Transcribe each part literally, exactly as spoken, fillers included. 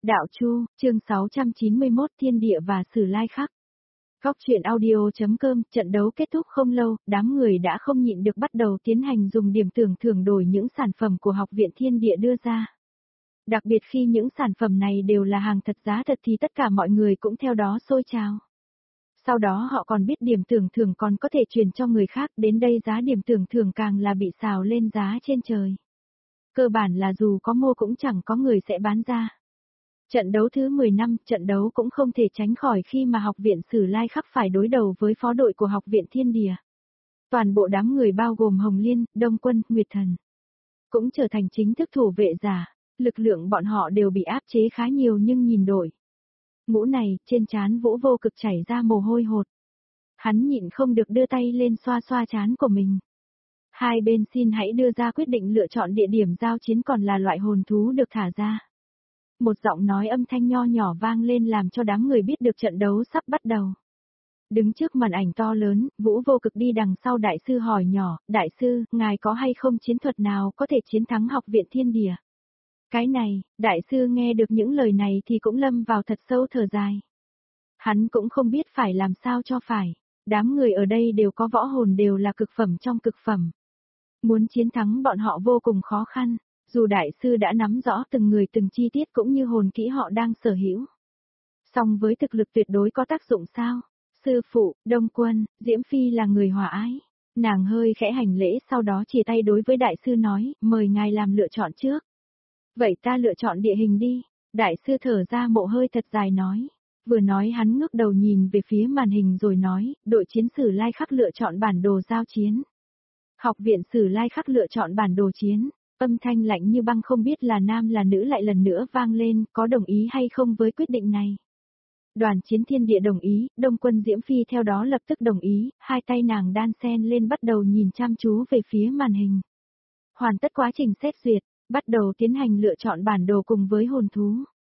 Đạo Chu, chương sáu trăm chín mươi mốt Thiên địa và Sử Lai Khắc. Góc truyện audio.com, trận đấu kết thúc không lâu, đám người đã không nhịn được bắt đầu tiến hành dùng điểm tưởng thưởng đổi những sản phẩm của Học viện Thiên Địa đưa ra. Đặc biệt khi những sản phẩm này đều là hàng thật giá thật thì tất cả mọi người cũng theo đó sôi trào. Sau đó họ còn biết điểm tưởng thưởng còn có thể truyền cho người khác, đến đây giá điểm tưởng thưởng càng là bị xào lên giá trên trời. Cơ bản là dù có mua cũng chẳng có người sẽ bán ra. Trận đấu thứ mười năm, trận đấu cũng không thể tránh khỏi khi mà Học viện Sử Lai Khắc phải đối đầu với phó đội của Học viện Thiên Địa. Toàn bộ đám người bao gồm Hồng Liên, Đông Quân, Nguyệt Thần cũng trở thành chính thức thủ vệ giả, lực lượng bọn họ đều bị áp chế khá nhiều nhưng nhìn đội ngũ này, trên trán Vũ Vô Cực chảy ra mồ hôi hột. Hắn nhịn không được đưa tay lên xoa xoa trán của mình. Hai bên xin hãy đưa ra quyết định lựa chọn địa điểm giao chiến còn là loại hồn thú được thả ra. Một giọng nói âm thanh nho nhỏ vang lên làm cho đám người biết được trận đấu sắp bắt đầu. Đứng trước màn ảnh to lớn, Vũ Vô Cực đi đằng sau đại sư hỏi nhỏ, đại sư, ngài có hay không chiến thuật nào có thể chiến thắng Học viện Thiên Địa? Cái này, đại sư nghe được những lời này thì cũng lâm vào thật sâu thở dài. Hắn cũng không biết phải làm sao cho phải, đám người ở đây đều có võ hồn đều là cực phẩm trong cực phẩm. Muốn chiến thắng bọn họ vô cùng khó khăn. Dù đại sư đã nắm rõ từng người từng chi tiết cũng như hồn kỹ họ đang sở hữu. Song với thực lực tuyệt đối có tác dụng sao? Sư phụ, Đông Quân, Diễm Phi là người hòa ái. Nàng hơi khẽ hành lễ sau đó chia tay đối với đại sư nói, mời ngài làm lựa chọn trước. Vậy ta lựa chọn địa hình đi. Đại sư thở ra mộ hơi thật dài nói. Vừa nói hắn ngước đầu nhìn về phía màn hình rồi nói, đội chiến Sử Lai Khắc lựa chọn bản đồ giao chiến. Học viện Sử Lai Khắc lựa chọn bản đồ chiến. Âm thanh lạnh như băng không biết là nam là nữ lại lần nữa vang lên, có đồng ý hay không với quyết định này. Đoàn chiến Thiên Địa đồng ý, Đông Quân Diễm Phi theo đó lập tức đồng ý, hai tay nàng đan sen lên bắt đầu nhìn chăm chú về phía màn hình. Hoàn tất quá trình xét duyệt, bắt đầu tiến hành lựa chọn bản đồ cùng với hồn thú.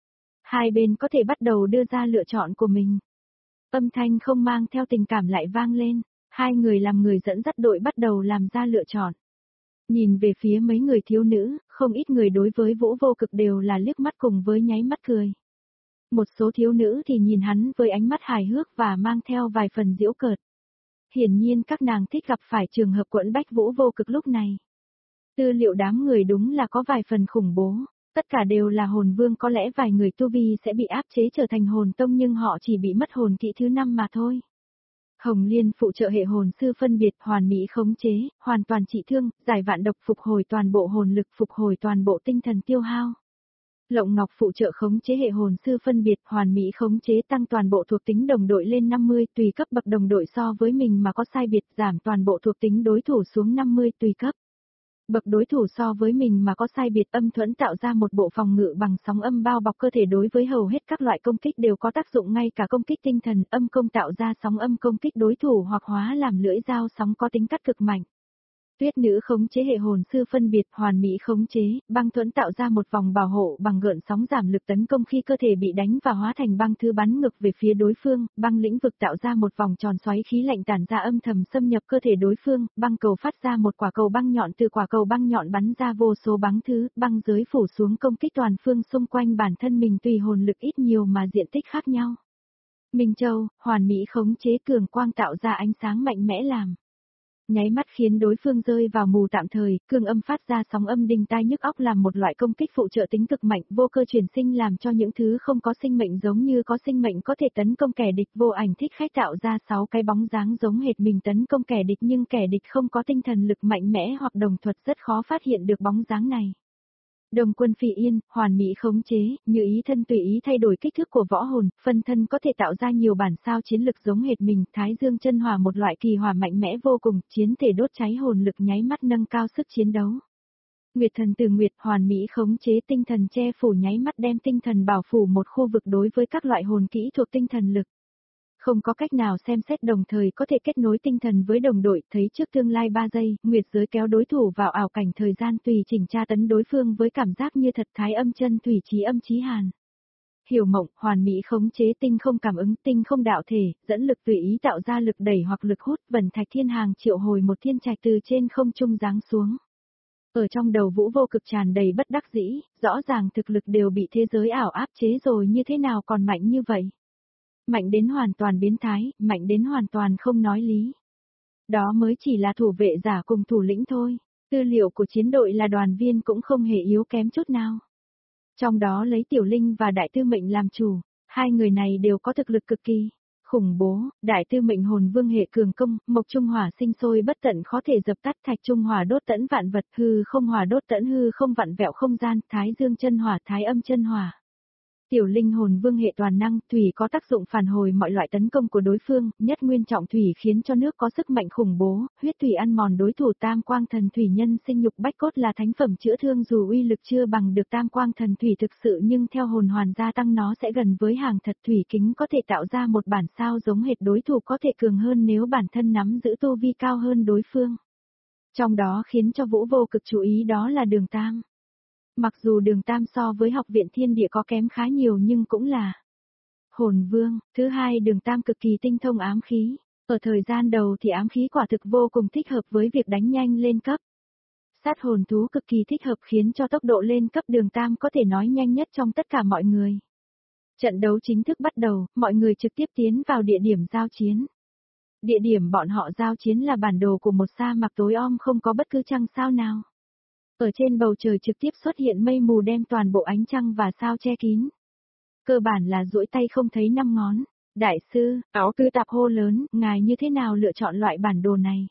Hai bên có thể bắt đầu đưa ra lựa chọn của mình. Âm thanh không mang theo tình cảm lại vang lên, hai người làm người dẫn dắt đội bắt đầu làm ra lựa chọn. Nhìn về phía mấy người thiếu nữ, không ít người đối với Vũ Vô Cực đều là liếc mắt cùng với nháy mắt cười. Một số thiếu nữ thì nhìn hắn với ánh mắt hài hước và mang theo vài phần giễu cợt. Hiển nhiên các nàng thích gặp phải trường hợp quẫn bách Vũ Vô Cực lúc này. Tư liệu đám người đúng là có vài phần khủng bố, tất cả đều là hồn vương, có lẽ vài người tu vi sẽ bị áp chế trở thành hồn tông nhưng họ chỉ bị mất hồn kỹ thứ năm mà thôi. Hồng Liên phụ trợ hệ hồn sư phân biệt, hoàn mỹ khống chế, hoàn toàn trị thương, giải vạn độc, phục hồi toàn bộ hồn lực, phục hồi toàn bộ tinh thần tiêu hao. Lộng Ngọc phụ trợ khống chế hệ hồn sư phân biệt, hoàn mỹ khống chế, tăng toàn bộ thuộc tính đồng đội lên năm mươi, tùy cấp bậc đồng đội so với mình mà có sai biệt, giảm toàn bộ thuộc tính đối thủ xuống năm mươi tùy cấp bậc đối thủ so với mình mà có sai biệt. Âm thuẫn tạo ra một bộ phòng ngự bằng sóng âm bao bọc cơ thể, đối với hầu hết các loại công kích đều có tác dụng, ngay cả công kích tinh thần. Âm công tạo ra sóng âm công kích đối thủ hoặc hóa làm lưỡi dao sóng có tính cắt cực mạnh. Tuyết nữ khống chế hệ hồn sư phân biệt, hoàn mỹ khống chế, băng thuẫn tạo ra một vòng bảo hộ bằng gợn sóng giảm lực tấn công khi cơ thể bị đánh và hóa thành băng thứ bắn ngược về phía đối phương. Băng lĩnh vực tạo ra một vòng tròn xoáy khí lạnh tản ra âm thầm xâm nhập cơ thể đối phương. Băng cầu phát ra một quả cầu băng nhọn, từ quả cầu băng nhọn bắn ra vô số băng thứ. Băng giới phủ xuống công kích toàn phương xung quanh bản thân mình, tùy hồn lực ít nhiều mà diện tích khác nhau. Minh Châu, hoàn mỹ khống chế, cường quang tạo ra ánh sáng mạnh mẽ làm nháy mắt khiến đối phương rơi vào mù tạm thời. Cường âm phát ra sóng âm đinh tai nhức óc làm một loại công kích phụ trợ tính cực mạnh. Vô cơ chuyển sinh làm cho những thứ không có sinh mệnh giống như có sinh mệnh có thể tấn công kẻ địch. Vô ảnh thích khách tạo ra sáu cái bóng dáng giống hệt mình tấn công kẻ địch, nhưng kẻ địch không có tinh thần lực mạnh mẽ hoặc đồng thuật rất khó phát hiện được bóng dáng này. Đồng Quân Phi Yên, hoàn mỹ khống chế, như ý thân tùy ý thay đổi kích thước của võ hồn, phân thân có thể tạo ra nhiều bản sao chiến lực giống hệt mình. Thái Dương chân hỏa, một loại kỳ hỏa mạnh mẽ vô cùng, chiến thể đốt cháy hồn lực, nháy mắt nâng cao sức chiến đấu. Nguyệt Thần Từ Nguyệt, hoàn mỹ khống chế, tinh thần che phủ, nháy mắt đem tinh thần bảo phủ một khu vực đối với các loại hồn kỹ thuộc tinh thần lực. Không có cách nào xem xét đồng thời có thể kết nối tinh thần với đồng đội, thấy trước tương lai ba giây, Nguyệt giới kéo đối thủ vào ảo cảnh thời gian, tùy chỉnh tra tấn đối phương với cảm giác như thật. Thái Âm chân thủy chí âm chí hàn. Hiểu Mộng, hoàn mỹ khống chế, tinh không cảm ứng, tinh không đạo thể, dẫn lực tùy ý tạo ra lực đẩy hoặc lực hút. Vân Thạch Thiên Hàng triệu hồi một thiên trạch từ trên không trung giáng xuống. Ở trong đầu Vũ Vô Cực tràn đầy bất đắc dĩ, rõ ràng thực lực đều bị thế giới ảo áp chế rồi như thế nào còn mạnh như vậy. Mạnh đến hoàn toàn biến thái, mạnh đến hoàn toàn không nói lý. Đó mới chỉ là thủ vệ giả cùng thủ lĩnh thôi, tư liệu của chiến đội là đoàn viên cũng không hề yếu kém chút nào. Trong đó lấy Tiểu Linh và Đại Tư Mệnh làm chủ, hai người này đều có thực lực cực kỳ khủng bố. Đại Tư Mệnh hồn vương hệ cường công, Mộc Trung Hỏa sinh sôi bất tận khó thể dập tắt, Thạch Trung Hỏa đốt tẫn vạn vật, hư không hỏa đốt tẫn hư không vặn vẹo không gian, Thái Dương chân hỏa thái âm chân hỏa. Tiểu Linh hồn vương hệ toàn năng, thủy có tác dụng phản hồi mọi loại tấn công của đối phương, nhất nguyên trọng thủy khiến cho nước có sức mạnh khủng bố, huyết thủy ăn mòn đối thủ. Tam quang thần thủy nhân sinh nhục bách cốt là thánh phẩm chữa thương, dù uy lực chưa bằng được tam quang thần thủy thực sự nhưng theo hồn hoàn gia tăng nó sẽ gần với hàng thật. Thủy kính có thể tạo ra một bản sao giống hệt đối thủ, có thể cường hơn nếu bản thân nắm giữ tu vi cao hơn đối phương. Trong đó khiến cho Vũ Vô Cực chú ý đó là Đường Tam. Mặc dù Đường Tam so với học viện thiên địa có kém khá nhiều nhưng cũng là hồn vương. Thứ hai, Đường Tam cực kỳ tinh thông ám khí. Ở thời gian đầu thì ám khí quả thực vô cùng thích hợp với việc đánh nhanh lên cấp. Sát hồn thú cực kỳ thích hợp khiến cho tốc độ lên cấp Đường Tam có thể nói nhanh nhất trong tất cả mọi người. Trận đấu chính thức bắt đầu, mọi người trực tiếp tiến vào địa điểm giao chiến. Địa điểm bọn họ giao chiến là bản đồ của một sa mạc tối om không có bất cứ trăng sao nào. Ở trên bầu trời trực tiếp xuất hiện mây mù đem toàn bộ ánh trăng và sao che kín. Cơ bản là duỗi tay không thấy năm ngón. Đại sư, áo tư tạp hô lớn, ngài như thế nào lựa chọn loại bản đồ này?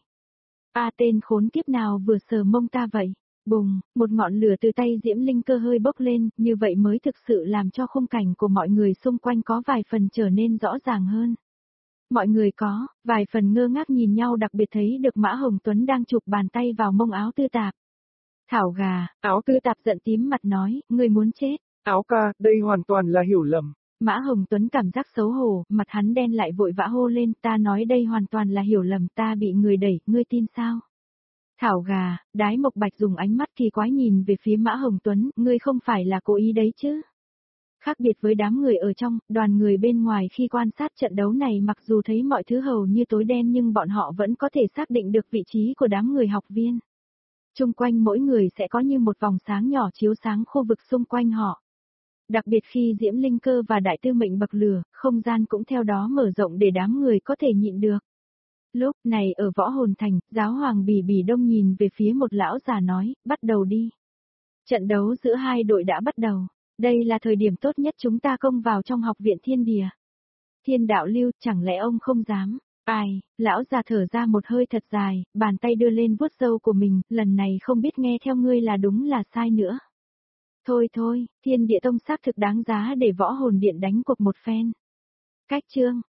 A tên khốn kiếp nào vừa sờ mông ta vậy? Bùng, một ngọn lửa từ tay Diễm Linh Cơ hơi bốc lên, như vậy mới thực sự làm cho khung cảnh của mọi người xung quanh có vài phần trở nên rõ ràng hơn. Mọi người có vài phần ngơ ngác nhìn nhau, đặc biệt thấy được Mã Hồng Tuấn đang chụp bàn tay vào mông áo tư tạp. Thảo gà, áo tư tạp giận tím mặt nói, ngươi muốn chết. Áo ca, đây hoàn toàn là hiểu lầm. Mã Hồng Tuấn cảm giác xấu hổ, mặt hắn đen lại vội vã hô lên, ta nói đây hoàn toàn là hiểu lầm, ta bị người đẩy, ngươi tin sao? Thảo gà, Đái Mộc Bạch dùng ánh mắt kỳ quái nhìn về phía Mã Hồng Tuấn, ngươi không phải là cố ý đấy chứ? Khác biệt với đám người ở trong, đoàn người bên ngoài khi quan sát trận đấu này mặc dù thấy mọi thứ hầu như tối đen nhưng bọn họ vẫn có thể xác định được vị trí của đám người học viên. Trung quanh mỗi người sẽ có như một vòng sáng nhỏ chiếu sáng khu vực xung quanh họ. Đặc biệt khi Diễm Linh Cơ và Đại Tư Mệnh bậc lửa, không gian cũng theo đó mở rộng để đám người có thể nhịn được. Lúc này ở Võ Hồn Thành, giáo hoàng Bỉ Bỉ Đông nhìn về phía một lão già nói, bắt đầu đi. Trận đấu giữa hai đội đã bắt đầu. Đây là thời điểm tốt nhất chúng ta công vào trong học viện thiên địa. Thiên đạo lưu, chẳng lẽ ông không dám? Ai, lão già thở ra một hơi thật dài, bàn tay đưa lên vuốt râu của mình, lần này không biết nghe theo ngươi là đúng là sai nữa. Thôi thôi, thiên địa tông xác thực đáng giá để Võ Hồn Điện đánh cuộc một phen. Cách chương